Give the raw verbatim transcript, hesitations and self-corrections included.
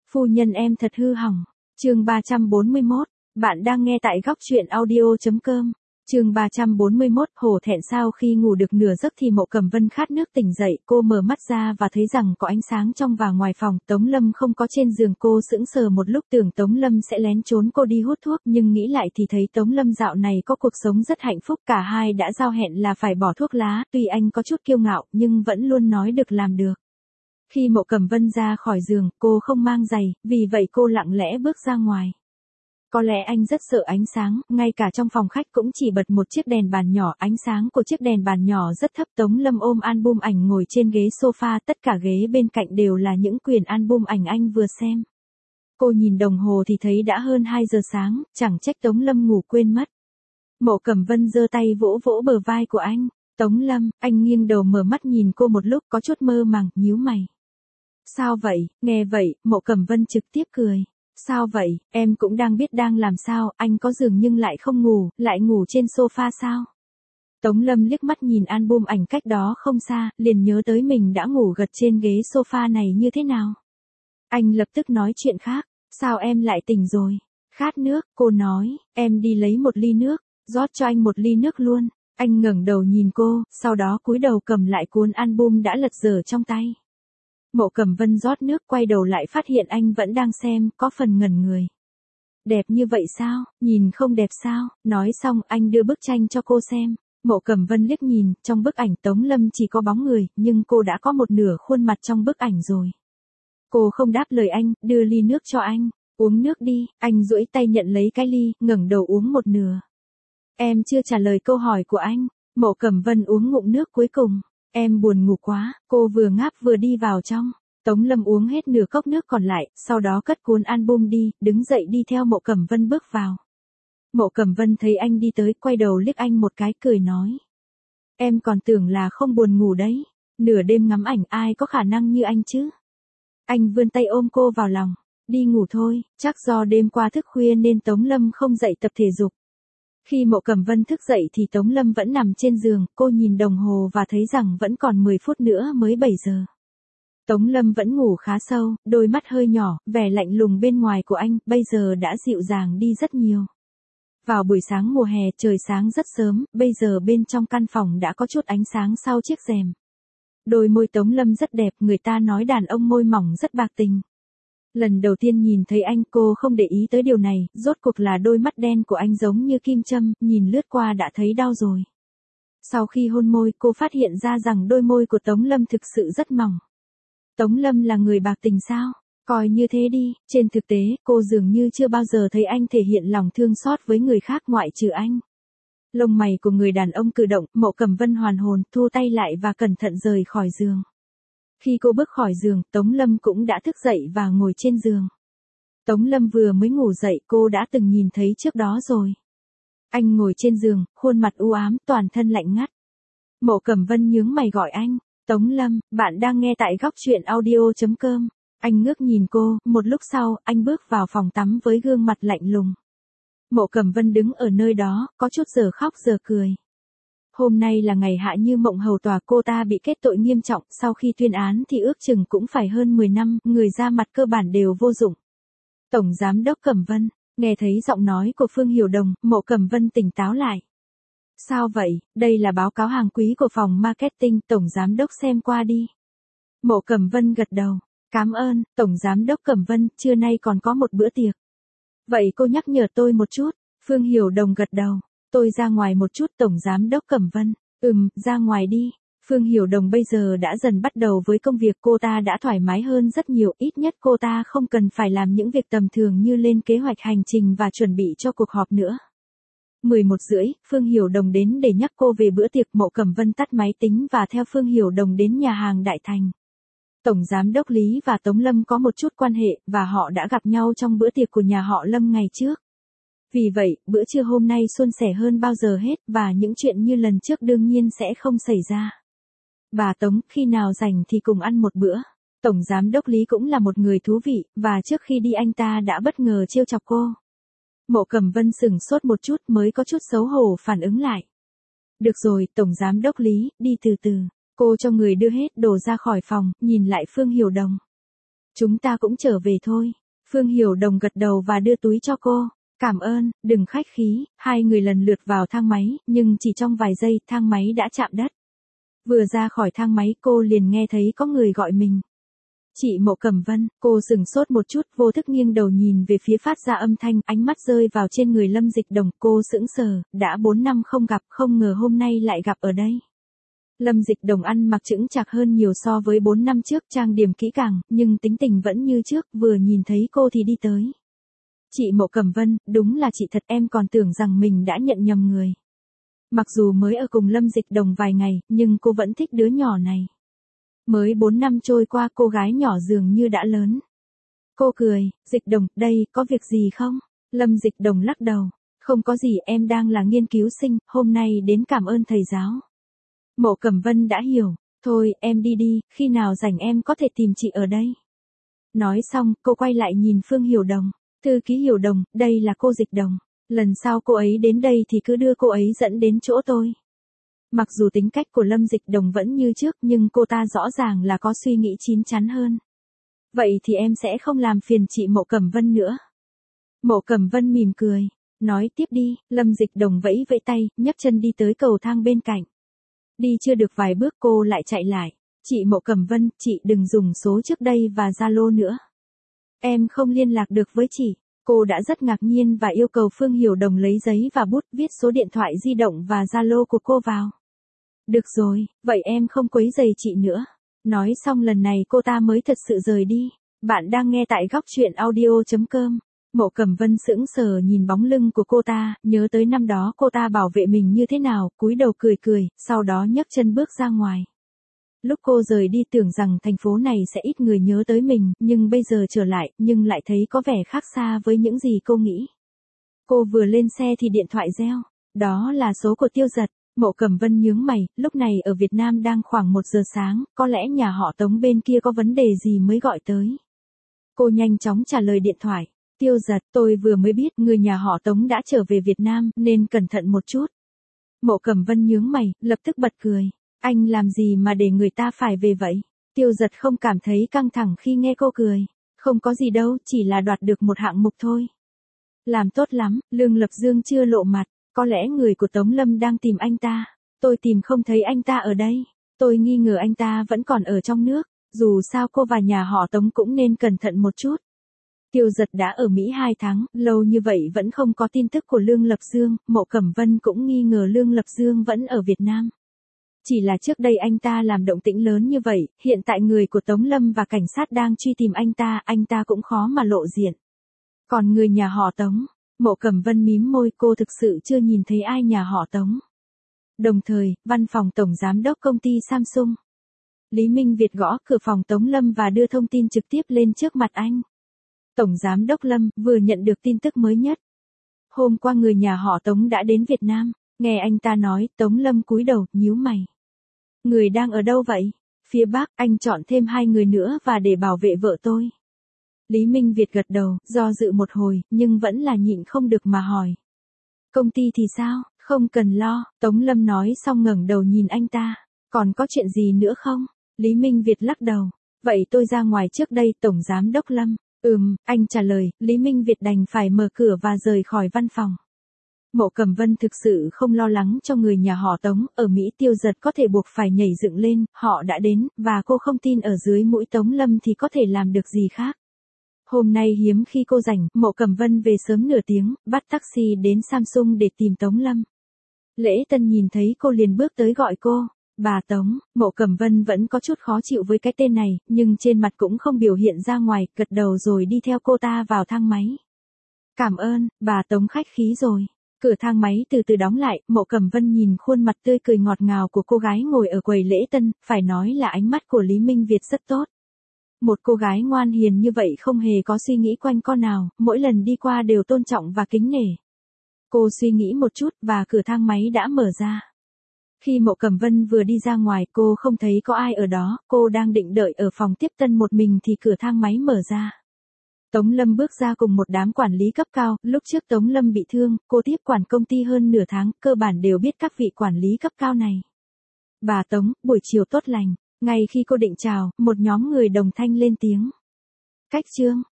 Phu nhân em thật hư hỏng. Chương ba trăm bốn mươi mốt. Bạn đang nghe tại góc truyện audio chấm com. Chương ba trăm bốn mươi mốt. Hổ thẹn sau khi ngủ được nửa giấc thì Mộ Cẩm Vân khát nước tỉnh dậy, cô mở mắt ra và thấy rằng có ánh sáng trong và ngoài phòng. Tống Lâm không có trên giường, cô sững sờ một lúc, tưởng Tống Lâm sẽ lén trốn cô đi hút thuốc, nhưng nghĩ lại thì thấy Tống Lâm dạo này có cuộc sống rất hạnh phúc, cả hai đã giao hẹn là phải bỏ thuốc lá, tuy anh có chút kiêu ngạo nhưng vẫn luôn nói được làm được. Khi Mộ Cẩm Vân ra khỏi giường, cô không mang giày, vì vậy cô lặng lẽ bước ra ngoài. Có lẽ anh rất sợ ánh sáng, ngay cả trong phòng khách cũng chỉ bật một chiếc đèn bàn nhỏ, ánh sáng của chiếc đèn bàn nhỏ rất thấp. Tống Lâm ôm album ảnh ngồi trên ghế sofa, tất cả ghế bên cạnh đều là những quyển album ảnh anh vừa xem. Cô nhìn đồng hồ thì thấy đã hơn hai giờ sáng, chẳng trách Tống Lâm ngủ quên mất. Mộ Cẩm Vân giơ tay vỗ vỗ bờ vai của anh. Tống Lâm, anh nghiêng đầu mở mắt nhìn cô một lúc, có chút mơ màng, nhíu mày. Sao vậy? Nghe vậy, Mộ Cẩm Vân trực tiếp cười. Sao vậy, em cũng đang biết đang làm sao, anh có giường nhưng lại không ngủ, lại ngủ trên sofa sao? Tống Lâm liếc mắt nhìn album ảnh cách đó không xa, liền nhớ tới mình đã ngủ gật trên ghế sofa này như thế nào. Anh lập tức nói chuyện khác, sao em lại tỉnh rồi? Khát nước, cô nói, em đi lấy một ly nước, rót cho anh một ly nước luôn. Anh ngẩng đầu nhìn cô, sau đó cúi đầu cầm lại cuốn album đã lật dở trong tay. Mộ Cẩm Vân rót nước, quay đầu lại phát hiện anh vẫn đang xem, có phần ngẩn người. Đẹp như vậy sao, nhìn không đẹp sao? Nói xong anh đưa bức tranh cho cô xem. Mộ Cẩm Vân liếc nhìn, trong bức ảnh Tống Lâm chỉ có bóng người, nhưng cô đã có một nửa khuôn mặt trong bức ảnh rồi. Cô không đáp lời anh, đưa ly nước cho anh. Uống nước đi, anh duỗi tay nhận lấy cái ly, ngẩng đầu uống một nửa. Em chưa trả lời câu hỏi của anh. Mộ Cẩm Vân uống ngụm nước cuối cùng. Em buồn ngủ quá, cô vừa ngáp vừa đi vào trong. Tống Lâm uống hết nửa cốc nước còn lại, sau đó cất cuốn album đi, đứng dậy đi theo Mộ Cẩm Vân bước vào. Mộ Cẩm Vân thấy anh đi tới, quay đầu liếc anh một cái, cười nói. Em còn tưởng là không buồn ngủ đấy, nửa đêm ngắm ảnh ai có khả năng như anh chứ. Anh vươn tay ôm cô vào lòng, đi ngủ thôi, chắc do đêm qua thức khuya nên Tống Lâm không dậy tập thể dục. Khi Mộ Cẩm Vân thức dậy thì Tống Lâm vẫn nằm trên giường, cô nhìn đồng hồ và thấy rằng vẫn còn mười phút nữa mới bảy giờ. Tống Lâm vẫn ngủ khá sâu, đôi mắt hơi nhỏ, vẻ lạnh lùng bên ngoài của anh, bây giờ đã dịu dàng đi rất nhiều. Vào buổi sáng mùa hè, trời sáng rất sớm, bây giờ bên trong căn phòng đã có chút ánh sáng sau chiếc rèm. Đôi môi Tống Lâm rất đẹp, người ta nói đàn ông môi mỏng rất bạc tình. Lần đầu tiên nhìn thấy anh, cô không để ý tới điều này, rốt cuộc là đôi mắt đen của anh giống như kim châm, nhìn lướt qua đã thấy đau rồi. Sau khi hôn môi, cô phát hiện ra rằng đôi môi của Tống Lâm thực sự rất mỏng. Tống Lâm là người bạc tình sao? Coi như thế đi, trên thực tế, cô dường như chưa bao giờ thấy anh thể hiện lòng thương xót với người khác ngoại trừ anh. Lông mày của người đàn ông cử động, Mộ Cẩm Vân hoàn hồn, thu tay lại và cẩn thận rời khỏi giường. Khi cô bước khỏi giường, Tống Lâm cũng đã thức dậy và ngồi trên giường. Tống Lâm vừa mới ngủ dậy, cô đã từng nhìn thấy trước đó rồi. Anh ngồi trên giường, khuôn mặt u ám, toàn thân lạnh ngắt. Mộ Cẩm Vân nhướng mày gọi anh. Tống Lâm, bạn đang nghe tại góc truyện audio chấm com. Anh ngước nhìn cô, một lúc sau, anh bước vào phòng tắm với gương mặt lạnh lùng. Mộ Cẩm Vân đứng ở nơi đó, có chút giờ khóc giờ cười. Hôm nay là ngày Hạ Như Mộng hầu tòa, cô ta bị kết tội nghiêm trọng, sau khi tuyên án thì ước chừng cũng phải hơn mười năm, người ra mặt cơ bản đều vô dụng. Tổng Giám đốc Cẩm Vân, nghe thấy giọng nói của Phương Hiểu Đồng, Mộ Cẩm Vân tỉnh táo lại. Sao vậy, đây là báo cáo hàng quý của phòng marketing, Tổng Giám đốc xem qua đi. Mộ Cẩm Vân gật đầu, cảm ơn, Tổng Giám đốc Cẩm Vân, trưa nay còn có một bữa tiệc. Vậy cô nhắc nhở tôi một chút, Phương Hiểu Đồng gật đầu. Tôi ra ngoài một chút, Tổng Giám đốc Cẩm Vân. Ừm, ra ngoài đi. Phương Hiểu Đồng bây giờ đã dần bắt đầu với công việc, cô ta đã thoải mái hơn rất nhiều, ít nhất cô ta không cần phải làm những việc tầm thường như lên kế hoạch hành trình và chuẩn bị cho cuộc họp nữa. mười một rưỡi, Phương Hiểu Đồng đến để nhắc cô về bữa tiệc. Mộ Cẩm Vân tắt máy tính và theo Phương Hiểu Đồng đến nhà hàng Đại Thành. Tổng Giám đốc Lý và Tống Lâm có một chút quan hệ, và họ đã gặp nhau trong bữa tiệc của nhà họ Lâm ngày trước. Vì vậy, bữa trưa hôm nay suôn sẻ hơn bao giờ hết, và những chuyện như lần trước đương nhiên sẽ không xảy ra. Bà Tống, khi nào rảnh thì cùng ăn một bữa. Tổng Giám đốc Lý cũng là một người thú vị, và trước khi đi anh ta đã bất ngờ trêu chọc cô. Mộ Cẩm Vân sửng sốt một chút mới có chút xấu hổ phản ứng lại. Được rồi, Tổng Giám đốc Lý, đi từ từ. Cô cho người đưa hết đồ ra khỏi phòng, nhìn lại Phương Hiểu Đồng. Chúng ta cũng trở về thôi. Phương Hiểu Đồng gật đầu và đưa túi cho cô. Cảm ơn, đừng khách khí. Hai người lần lượt vào thang máy, nhưng chỉ trong vài giây thang máy đã chạm đất. Vừa ra khỏi thang máy cô liền nghe thấy có người gọi mình. Chị Mộ Cẩm Vân, cô sững sốt một chút, vô thức nghiêng đầu nhìn về phía phát ra âm thanh, ánh mắt rơi vào trên người Lâm Dịch Đồng, cô sững sờ, đã bốn năm không gặp, không ngờ hôm nay lại gặp ở đây. Lâm Dịch Đồng ăn mặc chững chạc hơn nhiều so với bốn năm trước, trang điểm kỹ càng, nhưng tính tình vẫn như trước, vừa nhìn thấy cô thì đi tới. Chị Mộ Cẩm Vân, đúng là chị thật, em còn tưởng rằng mình đã nhận nhầm người. Mặc dù mới ở cùng Lâm Dịch Đồng vài ngày, nhưng cô vẫn thích đứa nhỏ này. Mới bốn năm trôi qua cô gái nhỏ dường như đã lớn. Cô cười, Dịch Đồng, đây, có việc gì không? Lâm Dịch Đồng lắc đầu, không có gì, em đang là nghiên cứu sinh, hôm nay đến cảm ơn thầy giáo. Mộ Cẩm Vân đã hiểu, thôi, em đi đi, khi nào rảnh em có thể tìm chị ở đây. Nói xong, cô quay lại nhìn Phương Hiểu Đồng, thư ký Hiểu Đồng, đây là cô Dịch Đồng, lần sau cô ấy đến đây thì cứ đưa cô ấy dẫn đến chỗ tôi. Mặc dù tính cách của Lâm Dịch Đồng vẫn như trước nhưng cô ta rõ ràng là có suy nghĩ chín chắn hơn. Vậy thì em sẽ không làm phiền chị Mộ Cẩm Vân nữa. Mộ Cẩm Vân mỉm cười, nói tiếp đi. Lâm Dịch Đồng vẫy vẫy tay, nhấc chân đi tới cầu thang bên cạnh. Đi chưa được vài bước cô lại chạy lại. Chị Mộ Cẩm Vân, chị đừng dùng số trước đây và Zalo nữa. Em không liên lạc được với chị. Cô đã rất ngạc nhiên và yêu cầu Phương Hiểu Đồng lấy giấy và bút viết số điện thoại di động và Zalo của cô vào. Được rồi, vậy em không quấy rầy chị nữa. Nói xong lần này cô ta mới thật sự rời đi. Bạn đang nghe tại góc truyện audio chấm com. Mộ Cẩm Vân sững sờ nhìn bóng lưng của cô ta, nhớ tới năm đó cô ta bảo vệ mình như thế nào, cúi đầu cười cười, sau đó nhấc chân bước ra ngoài. Lúc cô rời đi tưởng rằng thành phố này sẽ ít người nhớ tới mình, nhưng bây giờ trở lại, nhưng lại thấy có vẻ khác xa với những gì cô nghĩ. Cô vừa lên xe thì điện thoại reo, đó là số của Tiêu Giật. Mộ Cẩm Vân nhướng mày, lúc này ở Việt Nam đang khoảng một giờ sáng, có lẽ nhà họ Tống bên kia có vấn đề gì mới gọi tới. Cô nhanh chóng trả lời điện thoại, Tiêu Giật, tôi vừa mới biết người nhà họ Tống đã trở về Việt Nam, nên cẩn thận một chút. Mộ Cẩm Vân nhướng mày, lập tức bật cười, anh làm gì mà để người ta phải về vậy? Tiêu Giật không cảm thấy căng thẳng khi nghe cô cười, không có gì đâu, chỉ là đoạt được một hạng mục thôi. Làm tốt lắm, Lương Lập Dương chưa lộ mặt. Có lẽ người của Tống Lâm đang tìm anh ta. Tôi tìm không thấy anh ta ở đây. Tôi nghi ngờ anh ta vẫn còn ở trong nước. Dù sao cô và nhà họ Tống cũng nên cẩn thận một chút. Tiêu Giật đã ở Mỹ hai tháng, lâu như vậy vẫn không có tin tức của Lương Lập Dương. Mộ Cẩm Vân cũng nghi ngờ Lương Lập Dương vẫn ở Việt Nam. Chỉ là trước đây anh ta làm động tĩnh lớn như vậy, hiện tại người của Tống Lâm và cảnh sát đang truy tìm anh ta, anh ta cũng khó mà lộ diện. Còn người nhà họ Tống, Mộ Cẩm Vân mím môi, cô thực sự chưa nhìn thấy ai nhà họ Tống. Đồng thời, văn phòng tổng giám đốc công ty Samsung. Lý Minh Việt gõ cửa phòng Tống Lâm và đưa thông tin trực tiếp lên trước mặt anh. Tổng giám đốc Lâm vừa nhận được tin tức mới nhất. Hôm qua người nhà họ Tống đã đến Việt Nam, nghe anh ta nói, Tống Lâm cúi đầu, nhíu mày. Người đang ở đâu vậy? Phía Bắc, anh chọn thêm hai người nữa và để bảo vệ vợ tôi. Lý Minh Việt gật đầu, do dự một hồi, nhưng vẫn là nhịn không được mà hỏi. Công ty thì sao? Không cần lo, Tống Lâm nói xong ngẩng đầu nhìn anh ta. Còn có chuyện gì nữa không? Lý Minh Việt lắc đầu. Vậy tôi ra ngoài trước đây, Tổng Giám đốc Lâm. Ừm, anh trả lời, Lý Minh Việt đành phải mở cửa và rời khỏi văn phòng. Mộ Cẩm Vân thực sự không lo lắng cho người nhà họ Tống, ở Mỹ Tiêu Giật có thể buộc phải nhảy dựng lên, họ đã đến, và cô không tin ở dưới mũi Tống Lâm thì có thể làm được gì khác. Hôm nay hiếm khi cô rảnh, Mộ Cẩm Vân về sớm nửa tiếng, bắt taxi đến Samsung để tìm Tống Lâm. Lễ Tân nhìn thấy cô liền bước tới gọi cô, bà Tống. Mộ Cẩm Vân vẫn có chút khó chịu với cái tên này, nhưng trên mặt cũng không biểu hiện ra ngoài, gật đầu rồi đi theo cô ta vào thang máy. Cảm ơn, bà Tống khách khí rồi. Cửa thang máy từ từ đóng lại, Mộ Cẩm Vân nhìn khuôn mặt tươi cười ngọt ngào của cô gái ngồi ở quầy lễ tân, phải nói là ánh mắt của Lý Minh Việt rất tốt. Một cô gái ngoan hiền như vậy không hề có suy nghĩ quanh co nào, mỗi lần đi qua đều tôn trọng và kính nể. Cô suy nghĩ một chút và cửa thang máy đã mở ra. Khi Mộ Cẩm Vân vừa đi ra ngoài cô không thấy có ai ở đó, cô đang định đợi ở phòng tiếp tân một mình thì cửa thang máy mở ra. Tống Lâm bước ra cùng một đám quản lý cấp cao, lúc trước Tống Lâm bị thương, cô tiếp quản công ty hơn nửa tháng, cơ bản đều biết các vị quản lý cấp cao này. Bà Tống, buổi chiều tốt lành. Ngay khi cô định chào, một nhóm người đồng thanh lên tiếng. Cách chương